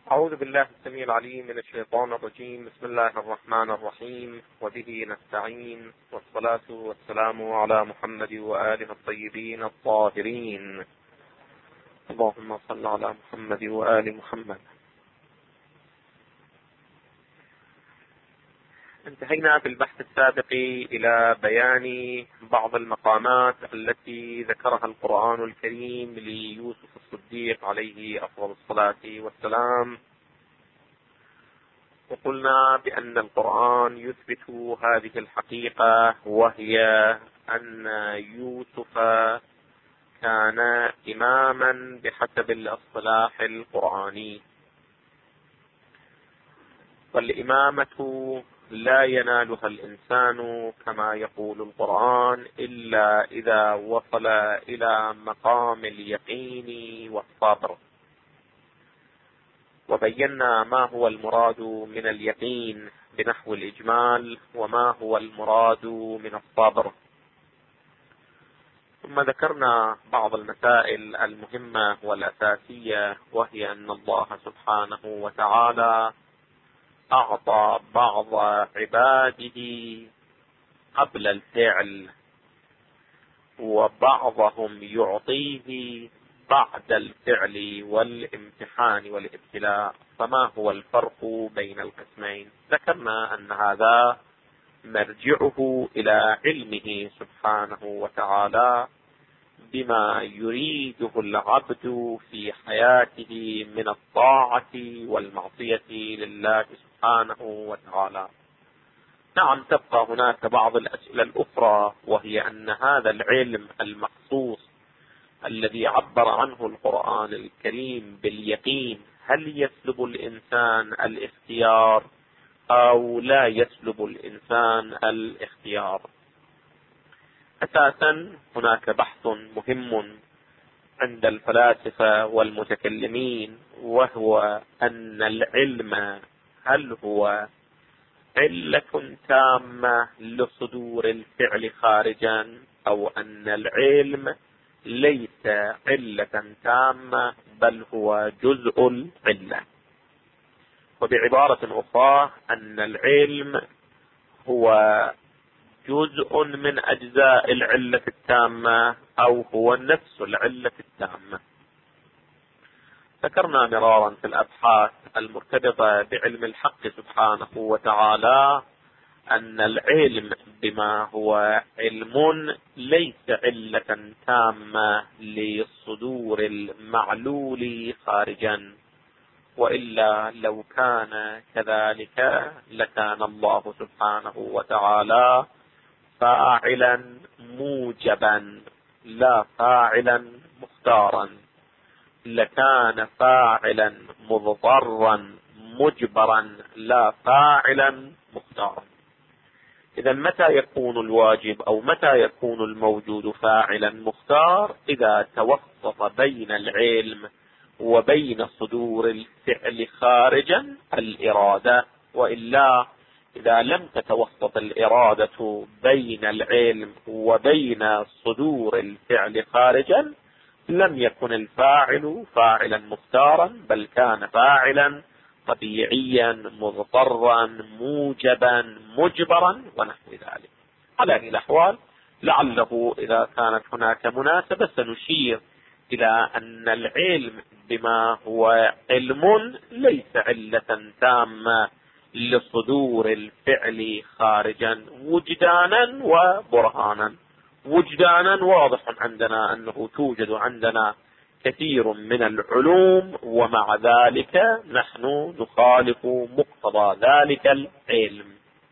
أعوذ بالله السميع العليم من الشيطان الرجيم. بسم الله الرحمن الرحيم، وبه نستعين، والصلاة والسلام على محمد وآله الطيبين الطاهرين. اللهم صل على محمد وآل محمد. انتهينا في البحث السابق إلى بيان بعض المقامات التي ذكرها القرآن الكريم ليوسف الصديق عليه أفضل الصلاة والسلام، وقلنا بأن القرآن يثبت هذه الحقيقة، وهي أن يوسف كان إماما بحسب الاصطلاح القرآني، والإمامة لا ينالها الإنسان كما يقول القرآن إلا إذا وصل إلى مقام اليقين والصبر. وبينا ما هو المراد من اليقين بنحو الإجمال، وما هو المراد من الصبر. ثم ذكرنا بعض المسائل المهمة والأساسية، وهي أن الله سبحانه وتعالى أعطى بعض عباده قبل الفعل، وبعضهم يعطيه بعد الفعل والامتحان والابتلاء. فما هو الفرق بين القسمين؟ ذكرنا أن هذا مرجعه إلى علمه سبحانه وتعالى بما يريده العبد في حياته من الطاعة والمعصية لله سبحانه وتعالى. نعم، تبقى هناك بعض الأسئلة الأخرى، وهي أن هذا العلم المخصوص الذي عبر عنه القرآن الكريم باليقين، هل يسلب الإنسان الاختيار أو لا يسلب الإنسان الاختيار؟ أساسا هناك بحث مهم عند الفلاسفة والمتكلمين، وهو أن العلم هل هو علة تامة لصدور الفعل خارجا، أو أن العلم ليس علة تامة بل هو جزء العلة. وبعبارة أخرى أن العلم هو جزء من أجزاء العلة التامة، أو هو نفس العلة التامة. ذكرنا مرارا في الأبحاث المرتبطة بعلم الحق سبحانه وتعالى أن العلم بما هو علم ليس علة تامة لصدور المعلول خارجا، وإلا لو كان كذلك لكان الله سبحانه وتعالى فاعلا موجبا لا فاعلا مختارا، لكان فاعلا مضطرا مجبرا لا فاعلا مختارا. إذا متى يكون الواجب أو متى يكون الموجود فاعلا مختار؟ إذا توسط بين العلم وبين صدور الفعل خارجا الإرادة، وإلا إذا لم تتوسط الإرادة بين العلم وبين صدور الفعل خارجا لم يكن الفاعل فاعلا مختارا، بل كان فاعلا طبيعيا مضطرا موجبا مجبرا ونحو ذلك. على هذه الأحوال لعله إذا كانت هناك مناسبة سنشير إلى أن العلم بما هو علم ليس علة تامة لصدور الفعل خارجا وجدانا وبرهانا. وجدانا واضح عندنا أنه توجد عندنا كثير من العلوم، ومع ذلك نحن نخالف مقتضى ذلك العلم.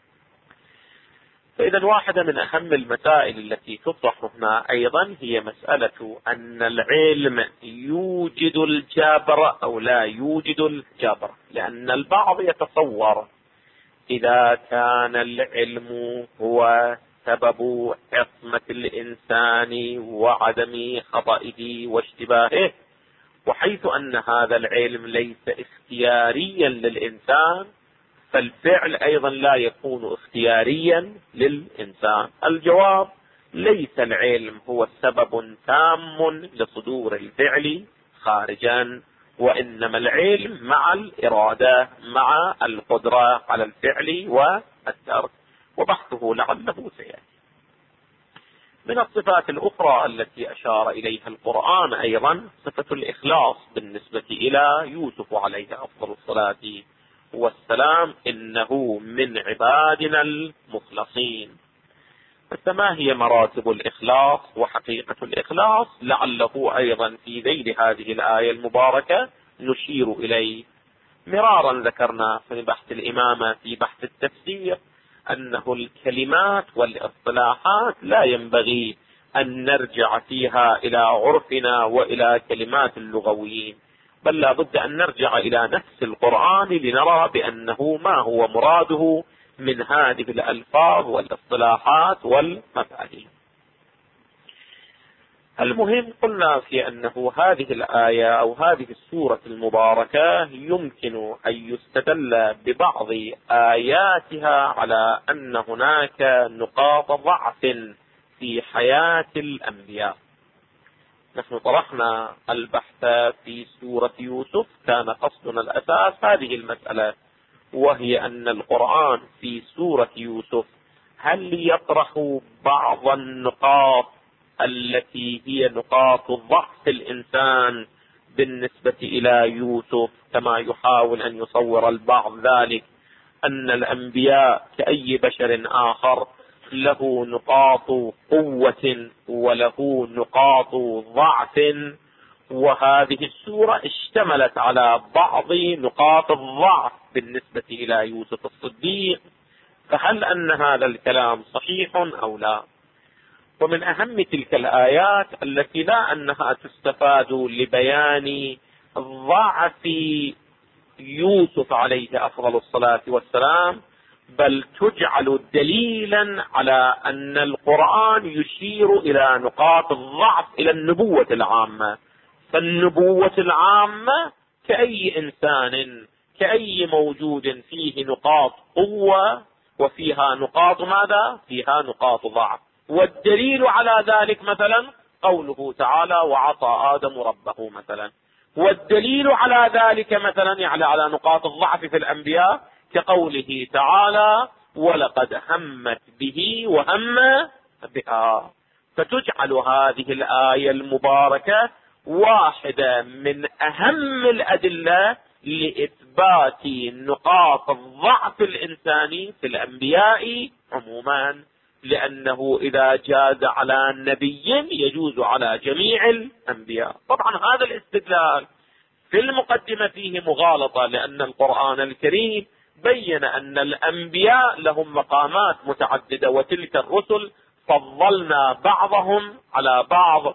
فإذا واحدة من أهم المسائل التي تطرح هنا أيضا هي مسألة أن العلم يوجد الجبر أو لا يوجد الجبر، لأن البعض يتصور إذا كان العلم هو سبب عصمة الإنسان وعدم خطئه واشتباهه، وحيث أن هذا العلم ليس اختياريا للإنسان فالفعل أيضا لا يكون اختياريا للإنسان. الجواب: ليس العلم هو سبب تام لصدور الفعل خارجا، وإنما العلم مع الإرادة، مع القدرة على الفعل والترك، وبحثه لعله سيأتي. من الصفات الأخرى التي أشار إليها القرآن أيضا صفة الإخلاص بالنسبة إلى يوسف عليه أفضل الصلاة والسلام: إنه من عبادنا المخلصين. فما هي مراتب الإخلاص وحقيقة الإخلاص؟ لعله أيضا في ذيل هذه الآية المباركة نشير إليه. مرارا ذكرنا في بحث الإمامة في بحث التفسير أنه الكلمات والاصطلاحات لا ينبغي أن نرجع فيها إلى عرفنا وإلى كلمات اللغويين، بل لا بد أن نرجع إلى نفس القرآن لنرى بأنه ما هو مراده من هذه الألفاظ والاصطلاحات والمفاهيم. المهم قلنا في أنه هذه الآية أو هذه السورة المباركة يمكن أن يستدل ببعض آياتها على أن هناك نقاط ضعف في حياة الأنبياء. نحن طرحنا البحث في سورة يوسف، كان قصدنا الأساس هذه المسألة، وهي أن القرآن في سورة يوسف هل يطرح بعض النقاط التي هي نقاط ضعف الإنسان بالنسبة إلى يوسف، كما يحاول أن يصور البعض ذلك أن الأنبياء كأي بشر آخر له نقاط قوة وله نقاط ضعف، وهذه السورة اشتملت على بعض نقاط الضعف بالنسبة إلى يوسف الصديق، فهل أن هذا الكلام صحيح أو لا؟ ومن أهم تلك الآيات التي لا أنها تستفاد لبيان ضعف يوسف عليه أفضل الصلاة والسلام، بل تجعل دليلا على أن القرآن يشير إلى نقاط الضعف إلى النبوة العامة. فالنبوة العامة كأي إنسان، كأي موجود فيه نقاط قوة وفيها نقاط ماذا؟ فيها نقاط ضعف. والدليل على ذلك مثلا قوله تعالى: وعصى آدم ربه مثلا. والدليل على ذلك مثلا يعني على نقاط الضعف في الأنبياء كقوله تعالى: ولقد همت به وهم بها. فتجعل هذه الآية المباركة واحدة من أهم الأدلة لإثبات نقاط الضعف الإنساني في الأنبياء عموما، لأنه إذا جاز على نبي يجوز على جميع الأنبياء. طبعا هذا الاستدلال في المقدمة فيه مغالطة، لأن القرآن الكريم بين أن الأنبياء لهم مقامات متعددة، وتلك الرسل فضلنا بعضهم على بعض،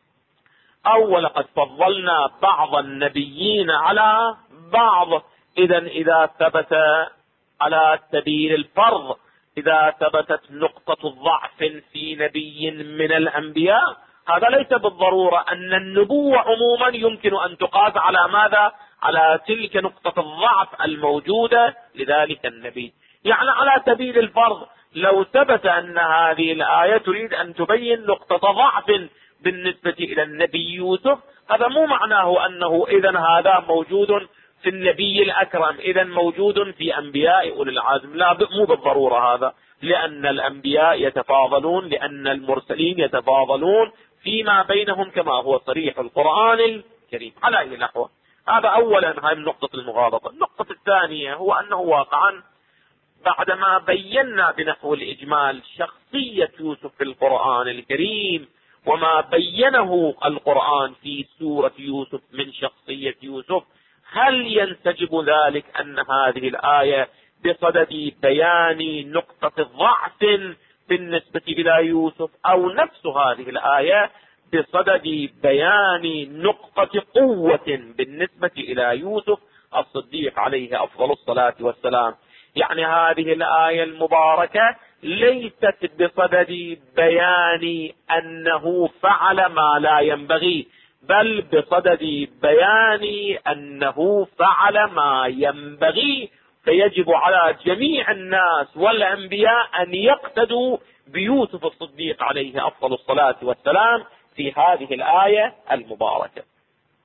أو ولقد فضلنا بعض النبيين على بعض. إذا ثبت على سبيل الفرض، إذا ثبتت نقطة ضعف في نبي من الأنبياء، هذا ليس بالضرورة أن النبوة عموما يمكن أن تقاس على ماذا؟ على تلك نقطة الضعف الموجودة لذلك النبي. يعني على سبيل الفرض لو ثبت أن هذه الآية تريد أن تبين نقطة ضعف بالنسبة إلى النبي يوسف، هذا مو معناه أنه إذن هذا موجود في النبي الأكرم، إذن موجود في أنبياء أولي العزم. لا، مو بالضرورة هذا، لأن الأنبياء يتفاضلون، لأن المرسلين يتفاضلون فيما بينهم كما هو صريح القرآن الكريم. على أي نحو؟ هذا أولا، هاي نقطة المغالطة. النقطة الثانية هو أنه واقعا بعدما بينا بنحو الإجمال شخصية يوسف في القرآن الكريم وما بينه القرآن في سورة يوسف من شخصية يوسف، هل ينسجم ذلك أن هذه الآية بصدد بيان نقطة ضعف بالنسبة إلى يوسف، أو نفس هذه الآية بصدد بيان نقطة قوة بالنسبة إلى يوسف الصديق عليه أفضل الصلاة والسلام؟ يعني هذه الآية المباركة ليست بصدد بيان أنه فعل ما لا ينبغي، بل بصدد بيان أنه فعل ما ينبغي. فيجب على جميع الناس والأنبياء أن يقتدوا بيوسف الصديق عليه أفضل الصلاة والسلام في هذه الآية المباركة.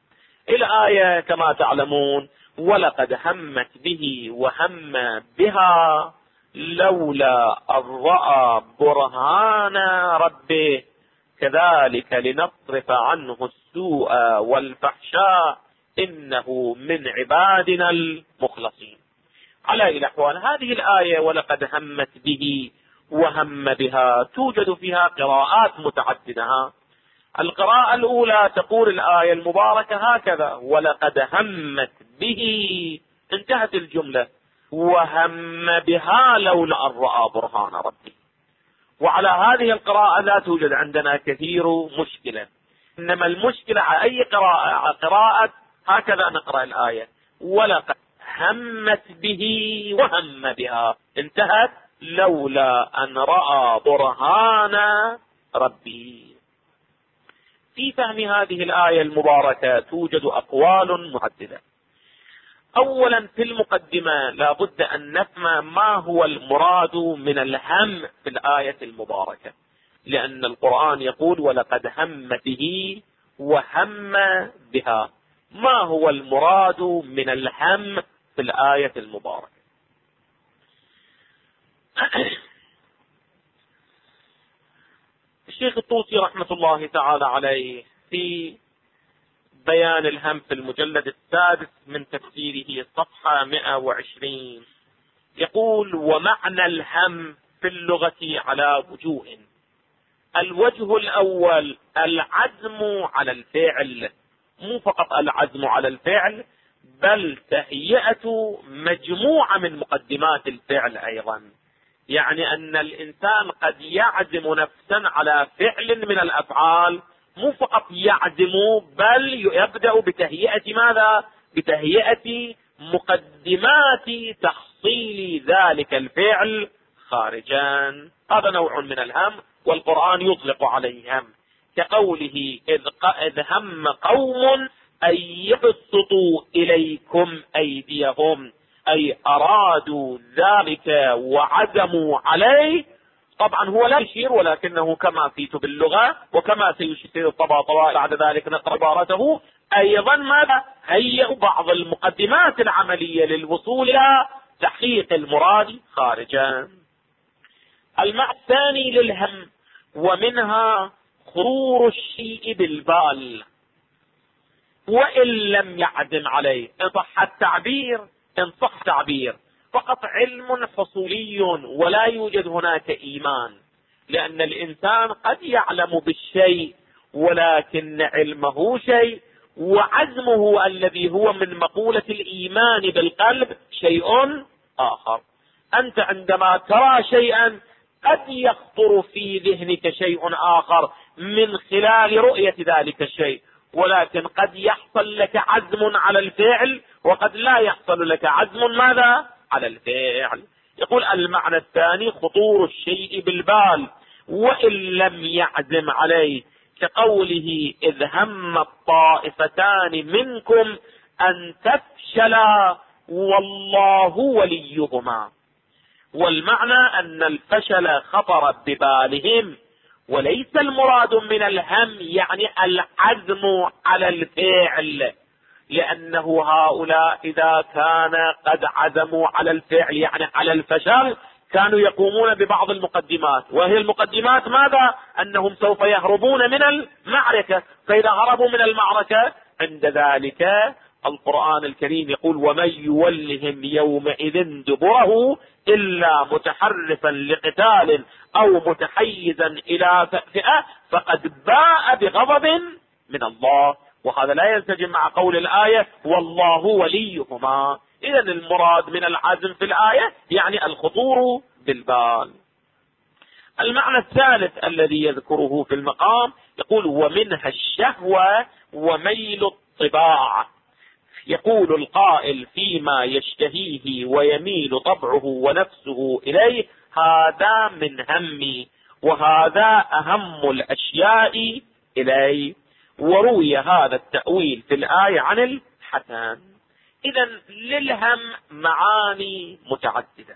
الآية كما تعلمون: ولقد همت به وهم بها لولا أن رأى برهان ربه كذلك لنصرف عنه السوء والفحشاء إنه من عبادنا المخلصين. على أي الأحوال هذه الآية ولقد همت به وهم بها توجد فيها قراءات متعددة. القراءة الأولى تقول الآية المباركة هكذا: ولقد همت به، انتهت الجملة، وهم بها لولا أن رأى برهان ربه. وعلى هذه القراءة لا توجد عندنا كثير مشكلة، إنما المشكلة على أي قراءة، قراءة هكذا نقرأ الآية: ولقد همت به وهم بها، انتهت لولا أن رأى برهان ربه. في فهم هذه الآية المباركة توجد أقوال متعددة. أولا في المقدمة لا بد أن نفهم ما هو المراد من الهم في الآية المباركة، لأن القرآن يقول ولقد هم به وهم بها. ما هو المراد من الهم في الآية المباركة؟ الشيخ الطوسي رحمة الله تعالى عليه في بيان الهم في المجلد السادس من تفسيره صفحة 120 يقول: ومعنى الهم في اللغة على وجوه. الوجه الأول العزم على الفعل، مو فقط العزم على الفعل بل تهيئة مجموعة من مقدمات الفعل أيضا. يعني أن الإنسان قد يعزم نفسا على فعل من الأفعال، مو فقط يعزم بل يبدأ بتهيئة ماذا؟ بتهيئة مقدمات تحصيل ذلك الفعل خارجا. هذا نوع من الهم والقرآن يطلق عليه هم، كقوله: إذ هم قوم أن يبسطوا إليكم أيديهم، أي أرادوا ذلك وعزموا عليه. طبعا هو لا يشير، ولكنه كما في كتب اللغة وكما سيشير الطباطبائي بعد ذلك نقرأ عبارته، أيضا ماذا؟ هيئوا بعض المقدمات العملية للوصول إلى تحقيق المراد خارجا. المعنى الثاني للهم ومنها خطور الشيء بالبال وإن لم يعزم عليه، إن صح التعبير، إن صح تعبير، فقط علم حصولي ولا يوجد هناك إيمان، لأن الإنسان قد يعلم بالشيء ولكن علمه شيء، وعزمه الذي هو من مقولة الإيمان بالقلب شيء آخر. أنت عندما ترى شيئا قد يخطر في ذهنك شيء آخر من خلال رؤية ذلك الشيء، ولكن قد يحصل لك عزم على الفعل وقد لا يحصل لك عزم ماذا؟ على الفعل. يقول المعنى الثاني خطور الشيء بالبال وإن لم يعزم عليه، كقوله: إذ هم الطائفتان منكم أن تفشلا والله وليهما. والمعنى أن الفشل خطر ببالهم، وليس المراد من الهم يعني العزم على الفعل، لأنه هؤلاء إذا كان قد عزموا على الفعل يعني على الفشل كانوا يقومون ببعض المقدمات، وهي المقدمات ماذا؟ أنهم سوف يهربون من المعركة، فإذا هربوا من المعركة عند ذلك القرآن الكريم يقول: ومن يولهم يومئذ دبره إلا متحرفا لقتال أو متحيزا إلى فئة فقد باء بغضب من الله. وهذا لا ينسجم مع قول الآية: والله وليهما. إذن المراد من العزم في الآية يعني الخطور بالبال. المعنى الثالث الذي يذكره في المقام يقول: ومنها الشهوة وميل الطباع. يقول القائل فيما يشتهيه ويميل طبعه ونفسه إليه: هذا من همي، وهذا أهم الأشياء إليه. وروي هذا التأويل في الآية عن الحسن. إذن للهم معاني متعددة.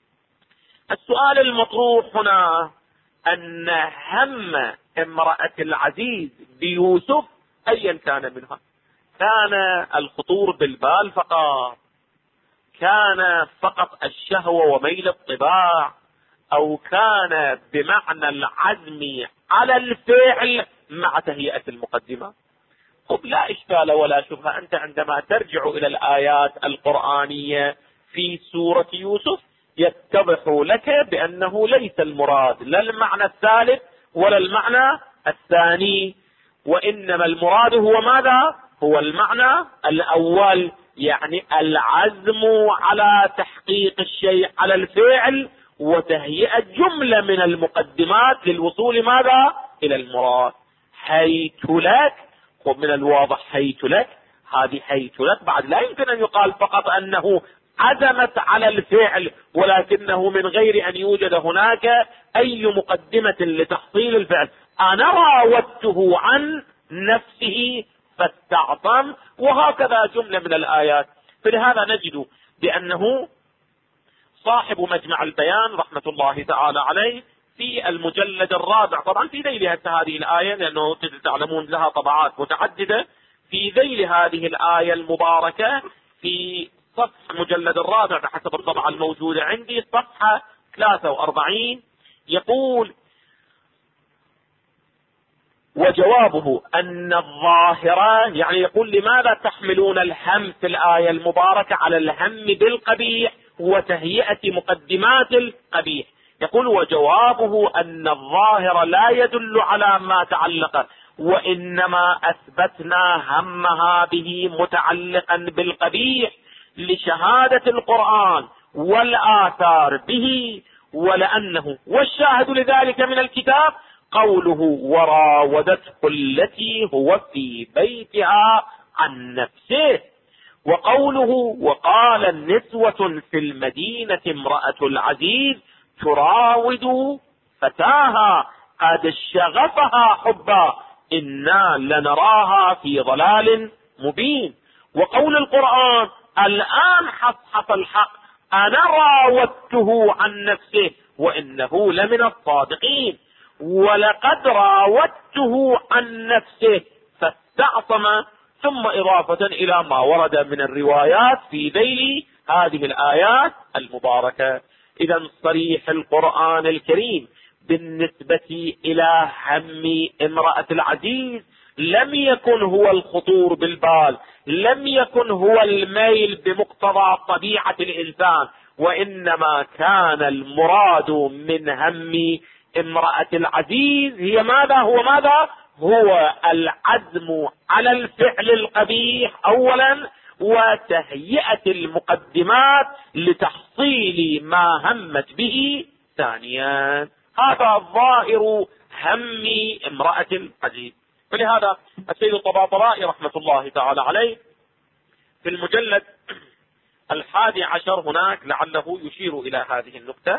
السؤال المطروح هنا أن هم امرأة العزيز بيوسف أيا كان منها، كان الخطور بالبال فقط، كان فقط الشهوة وميل الطباع، أو كان بمعنى العزم على الفعل مع تهيئة المقدمة. لا إشكال ولا شبهة، أنت عندما ترجع إلى الآيات القرآنية في سورة يوسف يتضح لك بأنه ليس المراد لا المعنى الثالث ولا المعنى الثاني، وإنما المراد هو ماذا؟ هو المعنى الأول، يعني العزم على تحقيق الشيء على الفعل وتهيئة جملة من المقدمات للوصول ماذا؟ إلى المراد. حيث لك، ومن الواضح حيث لك، هذه حيث لك بعد لا يمكن أن يقال فقط أنه عزمت على الفعل، ولكنه من غير أن يوجد هناك أي مقدمة لتحصيل الفعل. أنا راودته عن نفسه فاستعصم، وهكذا جملة من الآيات. فلهذا نجد بأنه صاحب مجمع البيان رحمة الله تعالى عليه في المجلد الرابع، طبعا في ذيل هذه الآية لأنه تعلمون لها طبعات متعددة، في ذيل هذه الآية المباركة في صفحة المجلد الرابع بحسب الطبعة الموجودة عندي صفحة 43 يقول: وجوابه أن الظاهرة، يعني يقول لماذا تحملون الهم في الآية المباركة على الهم بالقبيح وتهيئة مقدمات القبيح؟ يقول: وجوابه أن الظاهر لا يدل على ما تعلق، وإنما أثبتنا همها به متعلقا بالقبيح لشهادة القرآن والآثار به، ولأنه والشاهد لذلك من الكتاب قوله: وراودته التي هو في بيتها عن نفسه، وقوله: وقال النسوة في المدينة امرأة العزيز تراود فتاها قد شغفها حبا إنا لنراها في ضلال مبين. وقول القرآن: الآن حصحص الحق أنا راودته عن نفسه وإنه لمن الصادقين، ولقد راودته عن نفسه فاستعصم، ثم إضافة إلى ما ورد من الروايات في ذيل هذه الآيات المباركة. إذا صريح القرآن الكريم بالنسبة إلى هم امرأة العزيز لم يكن هو الخطور بالبال، لم يكن هو الميل بمقتضى طبيعة الإنسان، وإنما كان المراد من هم امرأة العزيز هي ماذا؟ هو العزم على الفعل القبيح أولا، وتهيئة المقدمات لتحصيل ما همت به ثانيا. هذا ظاهر هم امرأة العزيز. فلهذا السيد الطباطبائي رحمة الله تعالى عليه في المجلد 11 هناك لعله يشير إلى هذه النقطة،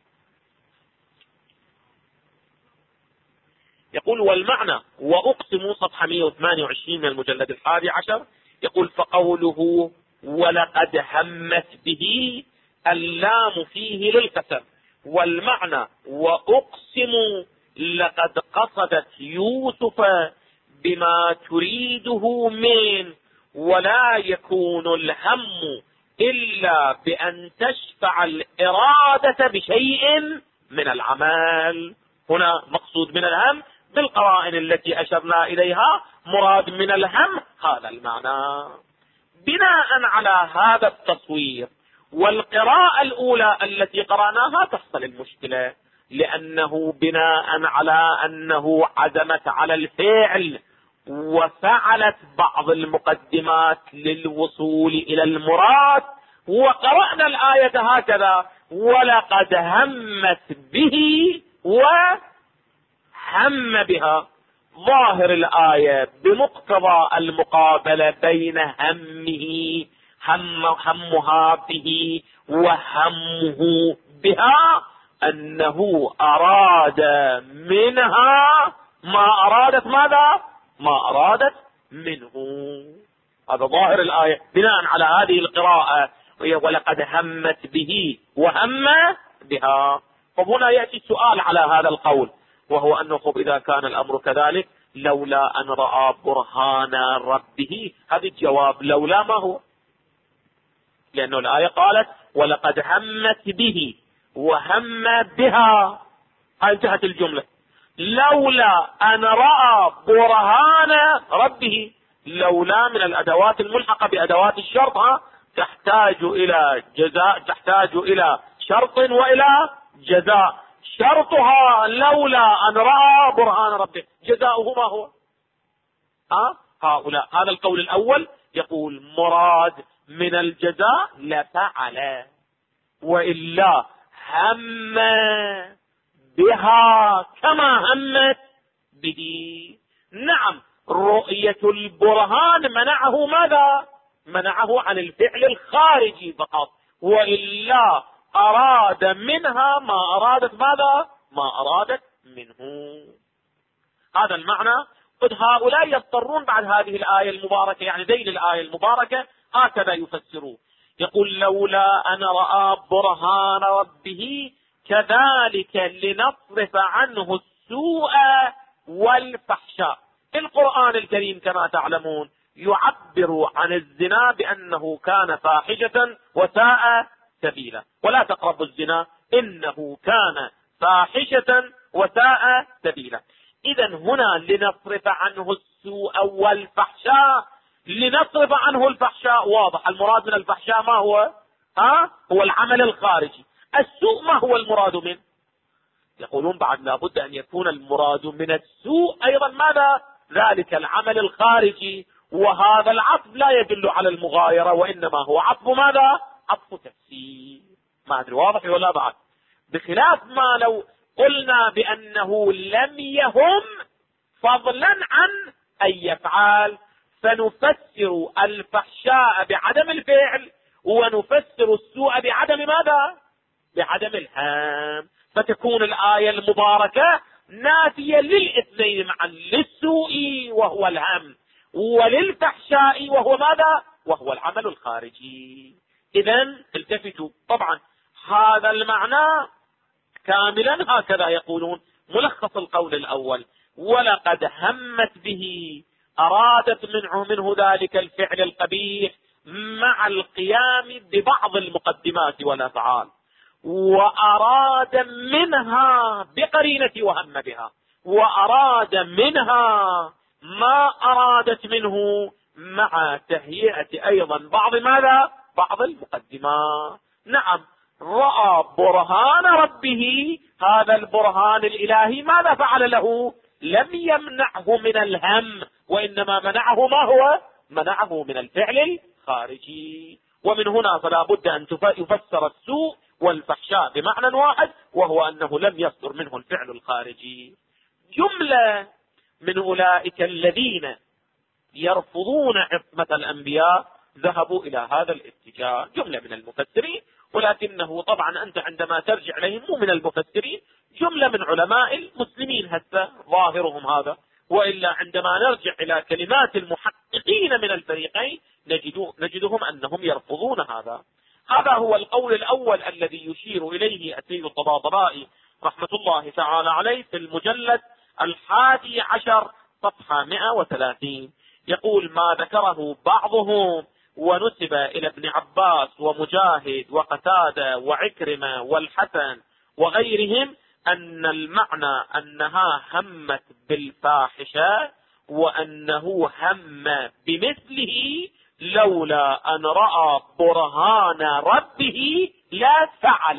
يقول: والمعنى، وأقسم صفحة 128 من المجلد 11، يقول: فقوله ولقد همت به اللام فيه للقسم، والمعنى وأقسم لقد قصدت يوسف بما تريده من، ولا يكون الهم إلا بأن تشفع الإرادة بشيء من العمل. هنا مقصود من الهم بالقرائن التي أشرنا إليها، مراد من الهم هذا المعنى. بناء على هذا التصوير والقراءة الأولى التي قرأناها تحصل المشكلة، لأنه بناء على أنه عزمت على الفعل وفعلت بعض المقدمات للوصول إلى المراد، وقرأنا الآية هكذا: ولقد همت به وهم بها. ظاهر الآية بمقتضى المقابلة بين همها به وهمه بها أنه أراد منها ما أرادت ماذا؟ ما أرادت منه. هذا ظاهر الآية بناء على هذه القراءة: ولقد همت به وهم بها. فهنا يأتي السؤال على هذا القول، وهو أنه إذا كان الأمر كذلك لولا أن رأى برهان ربه. هذا الجواب لولا ما هو؟ لأنه الآية قالت ولقد همت به وهم بها، انتهت الجملة. لولا أن رأى برهان ربه، لولا من الأدوات الملحقة بأدوات الشرط، تحتاج إلى جزاء، تحتاج إلى شرط وإلى جزاء. شرطها لولا أن رأى برهان ربه، جزاؤه ما هو؟ هؤلاء هذا القول الأول يقول مراد من الجزاء لفعل، وإلا هم بها كما همت به. نعم، رؤية البرهان منعه ماذا؟ منعه عن الفعل الخارجي فقط، وإلا أراد منها ما أرادت ماذا؟ ما أرادت منه. هذا المعنى. قد هؤلاء يضطرون بعد هذه الآية المباركة، يعني ذيل الآية المباركة، هكذا يفسرون. يقول لولا أن رأى برهان ربه كذلك لنصرف عنه السوء والفحشاء. القرآن الكريم كما تعلمون يعبر عن الزنا بأنه كان فاحشة وساء سبيلا، ولا تقربوا الزنا إنه كان فاحشة وساء سبيلا. إذا هنا لنصرف عنه السوء والفحشاء، لنصرف عنه الفحشاء واضح، المراد من الفحشاء ما هو؟ هو العمل الخارجي. السوء ما هو المراد منه؟ يقولون بعد لابد أن يكون المراد من السوء أيضا ماذا؟ ذلك العمل الخارجي، وهذا العطف لا يدل على المغايرة، وإنما هو عطف ماذا؟ عطف تفسير. ما أدري واضح ولا بعد؟ بخلاف ما لو قلنا بأنه لم يهم فضلا عن أن يفعل، فنفسر الفحشاء بعدم الفعل، ونفسر السوء بعدم ماذا؟ بعدم الهم. فتكون الآية المباركة نافية للاثنين معا، للسوء وهو الهم، وللفحشاء وهو ماذا؟ وهو العمل الخارجي. إذا التفتوا، طبعا هذا المعنى كاملا هكذا يقولون. ملخص القول الأول ولقد همت به، أرادت منه ذلك الفعل القبيح مع القيام ببعض المقدمات والأفعال، وأراد منها بقرينة وهم بها، وأراد منها ما أرادت منه مع تهيئة أيضا بعض ماذا؟ بعض المقدمات. نعم، رأى برهان ربه، هذا البرهان الإلهي ماذا فعل له؟ لم يمنعه من الهم، وإنما منعه ما هو؟ منعه من الفعل الخارجي. ومن هنا فلا بد أن يفسر السوء والفحشاء بمعنى واحد، وهو أنه لم يصدر منه الفعل الخارجي. جملة من أولئك الذين يرفضون عصمة الأنبياء ذهبوا إلى هذا الاتجاه، جملة من المفسرين، ولكنه طبعا أنت عندما ترجع إليهم مو من المفسرين، جملة من علماء المسلمين هسه ظاهرهم هذا، وإلا عندما نرجع إلى كلمات المحققين من الفريقين نجدهم أنهم يرفضون هذا. هذا هو القول الأول الذي يشير إليه السيد الطباطبائي رحمة الله تعالى عليه في المجلد 11 صفحة 130. يقول ما ذكره بعضهم ونسب إلى ابن عباس ومجاهد وقتادة وعكرمة والحسن وغيرهم أن المعنى أنها همت بالفاحشة، وأنه هم بمثله لولا أن رأى برهان ربه لا فعل.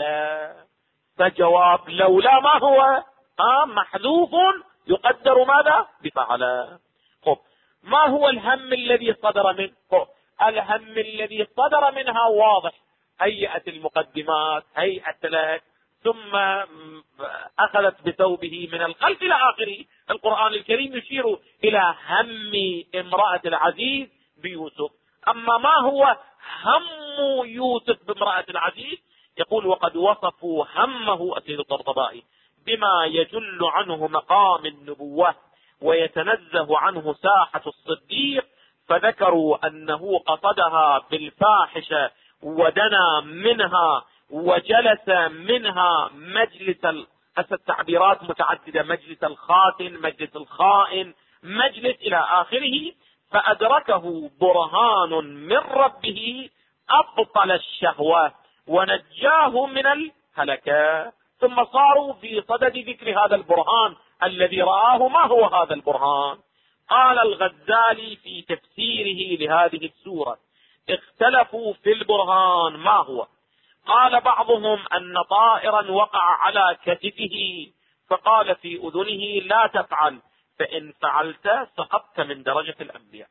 فجواب لولا ما هو؟ محذوف يقدر ماذا؟ بفعل. ما هو الهم الذي صدر منه؟ الهم الذي صدر منها واضح، هيئة المقدمات، هيئة لك، ثم أخذت بثوبه من الخلف إلى آخره. القرآن الكريم يشير إلى هم امرأة العزيز بيوسف. أما ما هو هم يوسف بامرأة العزيز؟ يقول وقد وصفوا همه السيد الطباطبائي بما يجل عنه مقام النبوة ويتنزه عنه ساحة الصديق، فذكروا أنه قصدها بالفاحشة ودنا منها وجلس منها مجلس التعبيرات متعددة، مجلس الخاتن، مجلس الخائن، مجلس إلى آخره، فأدركه برهان من ربه أبطل الشهوة ونجاه من الهلكة. ثم صاروا في صدد ذكر هذا البرهان الذي رآه. ما هو هذا البرهان؟ قال الغزالي في تفسيره لهذه السورة: اختلفوا في البرهان ما هو. قال بعضهم أن طائرا وقع على كتفه فقال في أذنه: لا تفعل، فإن فعلت سقطت من درجة الأنبياء.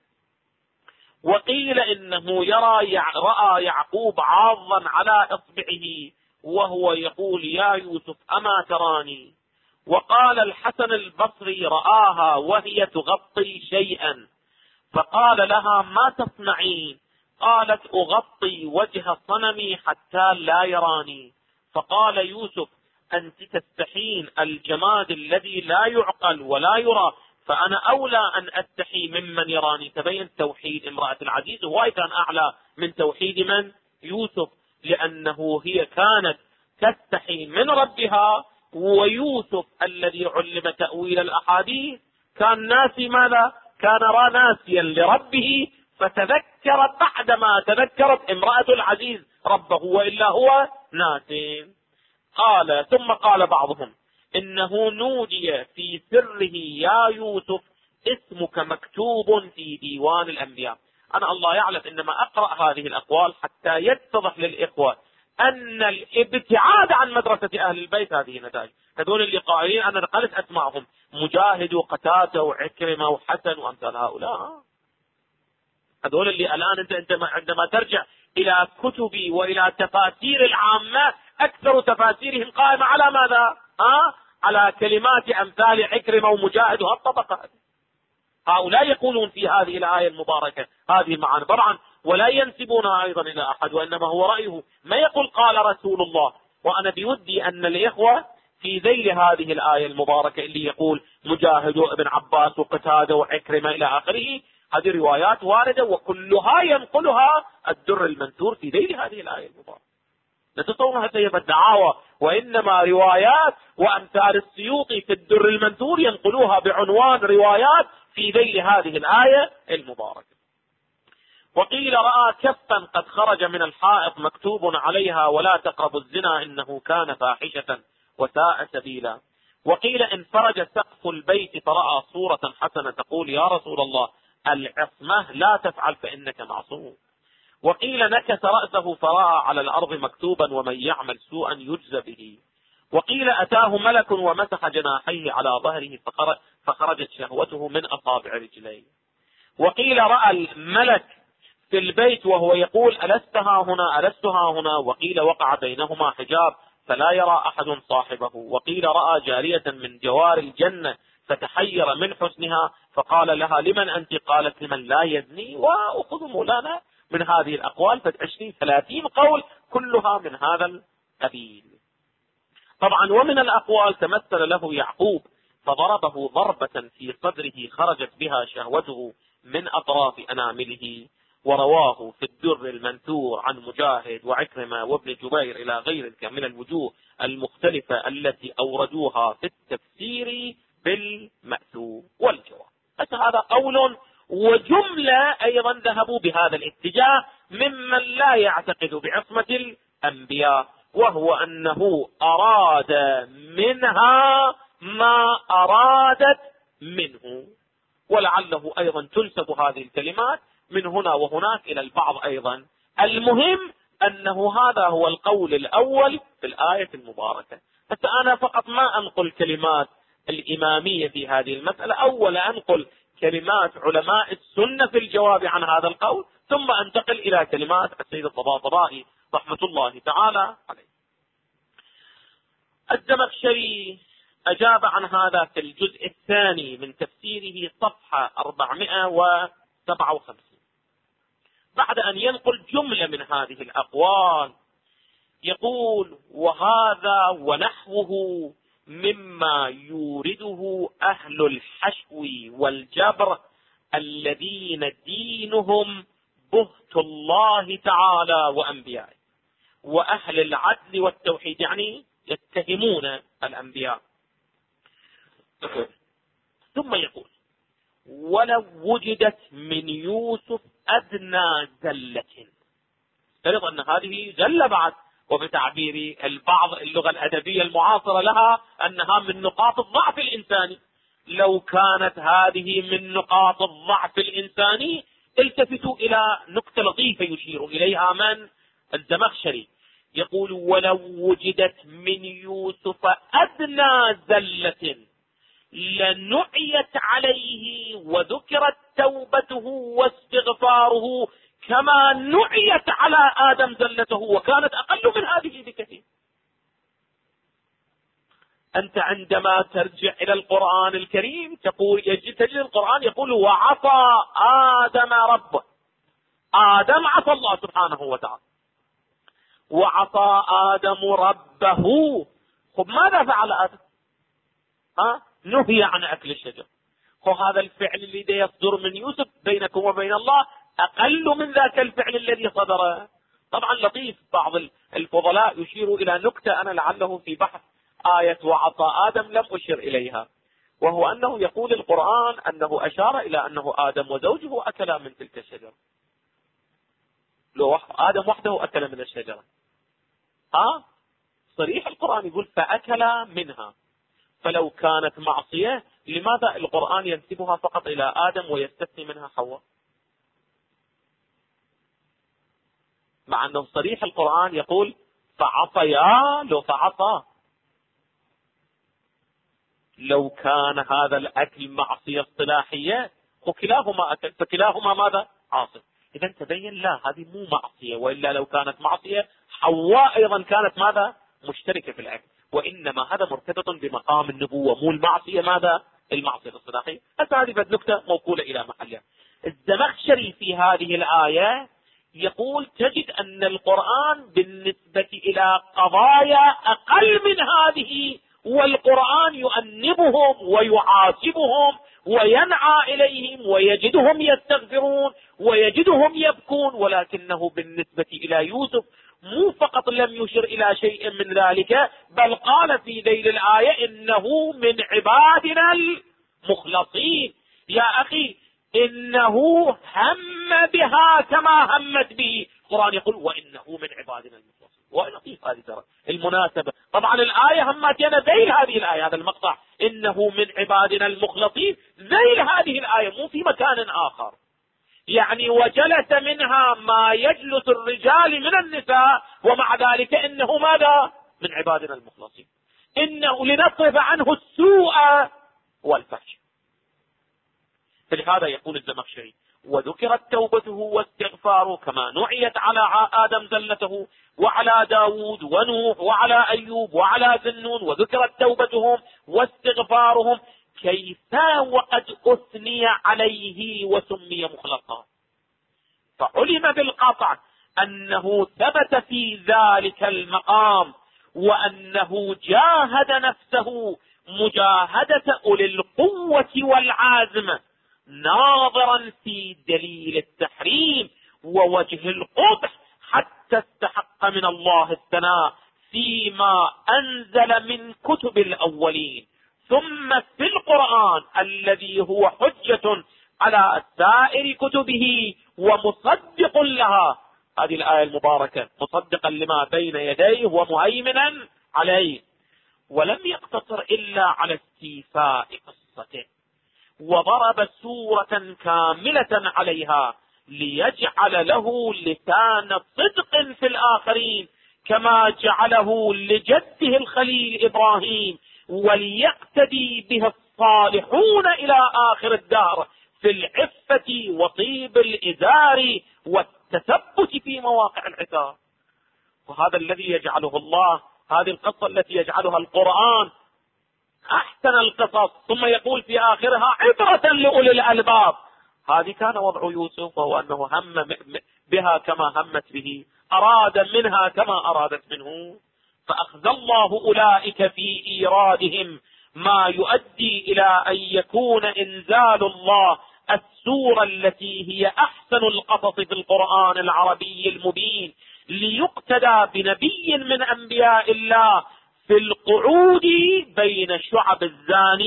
وقيل إنه رأى يعقوب عاضا على إصبعه وهو يقول: يا يوسف أما تراني. وقال الحسن البصري: رآها وهي تغطي شيئا فقال لها: ما تصنعين؟ قالت: أغطي وجه صنمي حتى لا يراني. فقال يوسف: أنت تستحين الجماد الذي لا يعقل ولا يرى، فأنا أولى أن أستحي ممن يراني. تبين توحيد امرأة العزيز هو كان أعلى من توحيد من؟ يوسف، لأنه هي كانت تستحي من ربها، ويوسف الذي علم تأويل الأحاديث كان ناسي ماذا؟ كان ناسيا لربه، فتذكر بعدما تذكرت امرأة العزيز ربه، وإلا هو ناسي. قال: ثم قال بعضهم إنه نودي في سره: يا يوسف اسمك مكتوب في ديوان الأنبياء. أنا الله يعلم إنما أقرأ هذه الأقوال حتى يتضح للإخوة أن الابتعاد عن مدرسة أهل البيت هذه نتائج. هذول اللي قائلين أنا نقلت أسماءهم: مجاهد وقتادة وعكرمة وحسن وأمثال هؤلاء. هذول اللي الآن أنت عندما ترجع إلى كتبي وإلى تفاسير العامة، أكثر تفاسيرهم قائمة على ماذا؟ على كلمات أمثال عكرمة ومجاهد وهالطبقة. هؤلاء يقولون في هذه الآية المباركة هذه المعاني طبعا، ولا ينسبونها أيضا إلى أحد، وإنما هو رأيه. ما يقول قال رسول الله. وأنا بودي أن الإخوة في ذيل هذه الآية المباركة اللي يقول مجاهد وابن عباس وقتادة وعكرمة إلى آخره، هذه روايات واردة وكلها ينقلها الدر المنثور في ذيل هذه الآية المباركة. لا تتصورون هذه الدعاوى، وإنما روايات وأمثال السيوطي في الدر المنثور ينقلوها بعنوان روايات في ذيل هذه الآية المباركة. وقيل: رأى كفا قد خرج من الحائط مكتوب عليها: ولا تقربوا الزنا إنه كان فاحشة وساء سبيلا. وقيل: انفرج سقف البيت فرأى صورة حسنة تقول: يا رسول الله العصمة، لا تفعل فإنك معصوم. وقيل: نكس رأسه فرأى على الأرض مكتوبا: ومن يعمل سوءا يجزى به. وقيل: أتاه ملك ومسح جناحيه على ظهره فخرجت شهوته من أصابع رجليه. وقيل: رأى الملك في البيت وهو يقول: ألستها هنا ألستها هنا. وقيل: وقع بينهما حجاب فلا يرى أحد صاحبه. وقيل: رأى جارية من جوار الجنة فتحير من حسنها فقال لها: لمن أنت؟ قالت: لمن لا يزني. وأخذ مولانا من هذه الأقوال 20-30 قول كلها من هذا القبيل. طبعا ومن الأقوال تمثل له يعقوب فضربه ضربة في صدره خرجت بها شهوته من أطراف أنامله. ورواه في الدر المنثور عن مجاهد وعكرمة وابن جبير إلى غير من الوجوه المختلفة التي أوردوها في التفسير بالمأثور والجواب. هذا قول، وجملة أيضا ذهبوا بهذا الاتجاه ممن لا يعتقد بعصمة الأنبياء، وهو أنه أراد منها ما أرادت منه. ولعله أيضا تنسب هذه الكلمات من هنا وهناك إلى البعض أيضا. المهم أنه هذا هو القول الأول في الآية المباركة. حتى أنا فقط ما أنقل كلمات الإمامية في هذه المسألة، أولا أنقل كلمات علماء السنة في الجواب عن هذا القول، ثم أنتقل إلى كلمات السيد الطباطبائي رحمة الله تعالى عليه. الزمخشري أجاب عن هذا في الجزء الثاني من تفسيره صفحة 457 بعد أن ينقل جملة من هذه الأقوال. يقول: وهذا ونحوه مما يورده أهل الحشو والجبر الذين دينهم بهت الله تعالى وأنبيائه، وأهل العدل والتوحيد، يعني يتهمون الأنبياء. ثم يقول: ولو وجدت من يوسف أدنى زلة. افترض أن هذه زلة بعد، وبتعبير البعض اللغة الأدبية المعاصرة لها أنها من نقاط الضعف الإنساني. لو كانت هذه من نقاط الضعف الإنساني التفتوا إلى نكتة لطيفة يشير إليها من الزمخشري، يقول: ولو وجدت من يوسف أدنى زلة لنعيت عليه وذكرت توبته واستغفاره كما نعيت على آدم زلته، وكانت أقل من هذه بكثير. أنت عندما ترجع إلى القرآن الكريم تجد القرآن يقول: وعصى آدم ربه. آدم عصى الله سبحانه وتعالى، وعصى آدم ربه. خب ماذا فعل آدم؟ نهي عن أكل الشجر. هذا الفعل الذي يصدر من يوسف بينكم وبين الله أقل من ذاك الفعل الذي صدر. طبعا لطيف، بعض الفضلاء يشير إلى نكتة أنا لعله في بحث آية وعصى آدم لم أشر إليها، وهو أنه يقول القرآن أنه أشار إلى أنه آدم وزوجه أكلا من تلك الشجرة. لو آدم وحده أكل من الشجرة، صريح القرآن يقول فأكلا منها. فلو كانت معصية لماذا القرآن ينسبها فقط إلى آدم ويستثني منها حواء، مع أنه صريح القرآن يقول فعصيا لو فعصى. لو كان هذا الأكل معصية اصطلاحية وكلاهما أكل فكلاهما ماذا؟ عاصي. إذا تبين لا، هذه مو معصية، وإلا لو كانت معصية حواء أيضا كانت ماذا؟ مشتركة في الأكل، وإنما هذا مرتبط بمقام النبوة، مو المعصية ماذا؟ المعصية الاصطلاحية. هذه بد نكتة موكولة إلى محلها. الزمخشري في هذه الآية يقول تجد أن القرآن بالنسبة إلى قضايا أقل من هذه، والقرآن يؤنبهم ويعاتبهم وينعى إليهم ويجدهم يستغفرون ويجدهم يبكون، ولكنه بالنسبة إلى يوسف مو فقط لم يشر إلى شيء من ذلك، بل قال في ذيل الآية إنه من عبادنا المخلصين. يا أخي إنه هم بها كما همت به، القرآن يقول وإنه من عبادنا المخلصين. ولطيف هذه ترى المناسبة. طبعا الآية همتنا ذيل هذه الآية، هذا المقطع إنه من عبادنا المخلصين ذيل هذه الآية، مو في مكان آخر. يعني وجلس منها ما يجلس الرجال من النساء، ومع ذلك إنه ماذا؟ من عبادنا المخلصين. إنه لنصرف عنه السوء والفحش. فلهذا يقول الزمخشري وذكرت توبته واستغفاره كما نعيت على آدم زلته وعلى داود ونوح وعلى أيوب وعلى ذنون، وذكرت توبتهم واستغفارهم كيف وقد أثني عليه وسمي مخلصا. فعلم بالقطع أنه ثبت في ذلك المقام، وأنه جاهد نفسه مجاهدة أولي القوة والعزم، ناظرا في دليل التحريم ووجه القبح، حتى استحق من الله الثناء فيما أنزل من كتب الأولين، ثم في القرآن الذي هو حجة على سائر كتبه ومصدق لها. هذه الآية المباركة مصدقا لما بين يديه ومهيمنا عليه. ولم يقتصر إلا على استيفاء قصته، وضرب سورة كاملة عليها ليجعل له لسان صدق في الآخرين كما جعله لجده الخليل إبراهيم، وليقتدي به الصالحون إلى آخر الدهر في العفة وطيب الإزار والتثبت في مواقع العثار. وهذا الذي يجعله الله، هذه القصة التي يجعلها القرآن أحسن القصص، ثم يقول في آخرها عبرة لأولي الألباب. هذه كان وضع يوسف، وهو أنه هم بها كما همت به، أراد منها كما أرادت منه، فأخذ الله أولئك في إيرادهم ما يؤدي إلى أن يكون إنزال الله السورة التي هي أحسن القصص في القرآن العربي المبين ليقتدى بنبي من أنبياء الله في القعود بين الشعب الزانية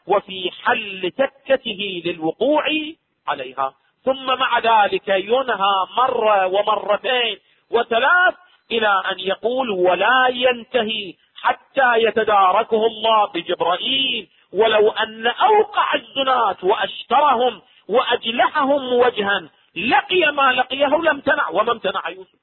وفي حل سكته للوقوع عليها. ثم مع ذلك ينهى مرة ومرتين وثلاث إلى أن يقول ولا ينتهي حتى يتداركه الله بجبرائيل، ولو أن أوقع الزناة وأشترهم وأجلحهم وجها لقي ما لقيه لم تنع وما امتنع يوسف.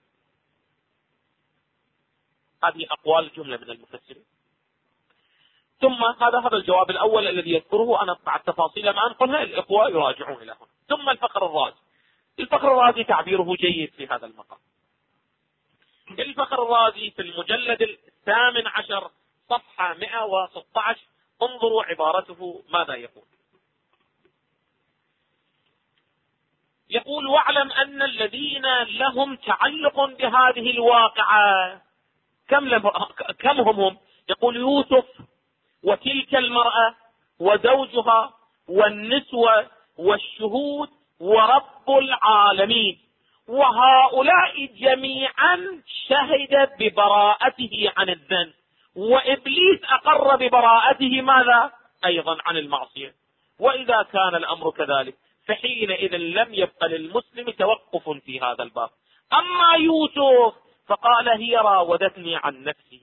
هذه أقوال جملة من المفسرين. ثم هذا الجواب الأول الذي يذكره أنا مع التفاصيل ما أنقلها، الإخوة يراجعون إلى هنا. ثم الفقر الرازي. الفقر الرازي تعبيره جيد في هذا المقام. الفقر الرازي في المجلد 18 صفحة 116 انظروا عبارته ماذا يقول. يقول واعلم أن الذين لهم تعلق بهذه الواقعة كم هم؟ يقول يوسف وتلك المرأة وزوجها والنسوة والشهود ورب العالمين، وهؤلاء جميعا شهد ببراءته عن الذنب، وإبليس أقر ببراءته ماذا؟ أيضا عن المعصية. وإذا كان الأمر كذلك فحينئذ لم يبق للمسلم توقف في هذا الباب. أما يوسف فقال هي راودتني عن نفسه،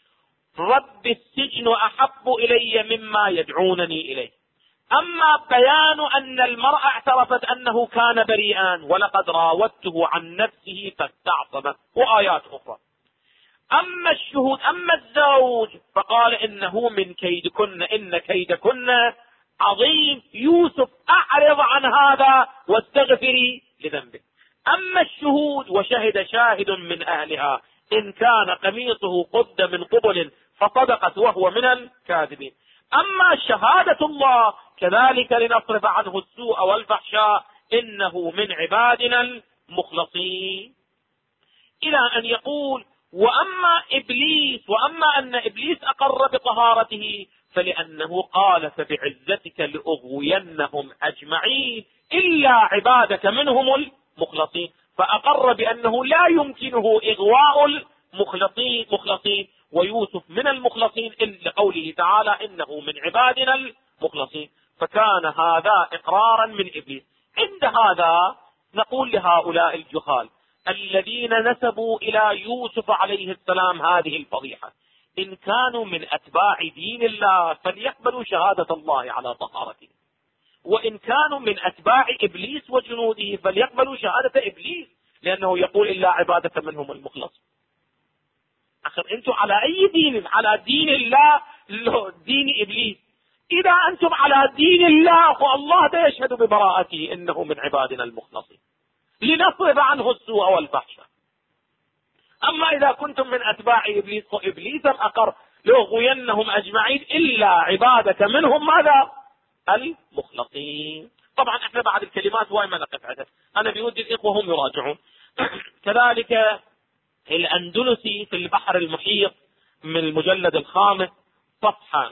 رب السجن أحب إلي مما يدعونني إليه. أما بيان أن المرأة اعترفت أنه كان بريئا ولقد راودته عن نفسه فاستعصم، وآيات أخرى. أما الشهود أما الزوج فقال إنه من كيدكن إن كيدكن عظيم، يوسف أعرض عن هذا واستغفري لذنبك. أما الشهود وشهد شاهد من أهلها إن كان قميصه قد من قبل فصدقت وهو من الكاذبين. أما شهادة الله كذلك لنصرف عنه السوء والفحشاء إنه من عبادنا المخلصين، إلى أن يقول وأما أن إبليس أقر بطهارته فلأنه قال فبعزتك لأغوينهم أجمعين إلا عبادك منهم المخلصين، فأقر بأنه لا يمكنه إغواء المخلصين ويوسف من المخلصين إلا قوله تعالى إنه من عبادنا المخلصين. فكان هذا إقرارا من إبليس. عند هذا نقول لهؤلاء الجهال الذين نسبوا إلى يوسف عليه السلام هذه الفضيحة إن كانوا من أتباع دين الله فليقبلوا شهادة الله على طهارته، وإن كانوا من أتباع إبليس وجنوده فليقبلوا شهادة إبليس، لأنه يقول إلا عبادة منهم المخلص. أخر أنتم على أي دين؟ على دين الله دين إبليس. إذا أنتم على دين الله فالله يشهد ببراءته إنه من عبادنا المخلصين لنصرف عنه السوء والفحشاء. أما إذا كنتم من أتباع إبليس فإبليس أقر لأغوينهم أجمعين إلا عبادك منهم ماذا؟ المخلصين. طبعا احنا بعد الكلمات واي ما نقف عدد، أنا بودي الإخوة هم يراجعون. كذلك الأندلسي في البحر المحيط من المجلد 5 صفحة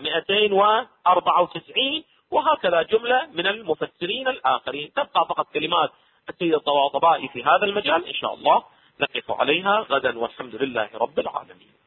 294، وهكذا جملة من المفسرين الآخرين. تبقى فقط كلمات السيد الطباطبائي في هذا المجال إن شاء الله نقف عليها غدا، والحمد لله رب العالمين.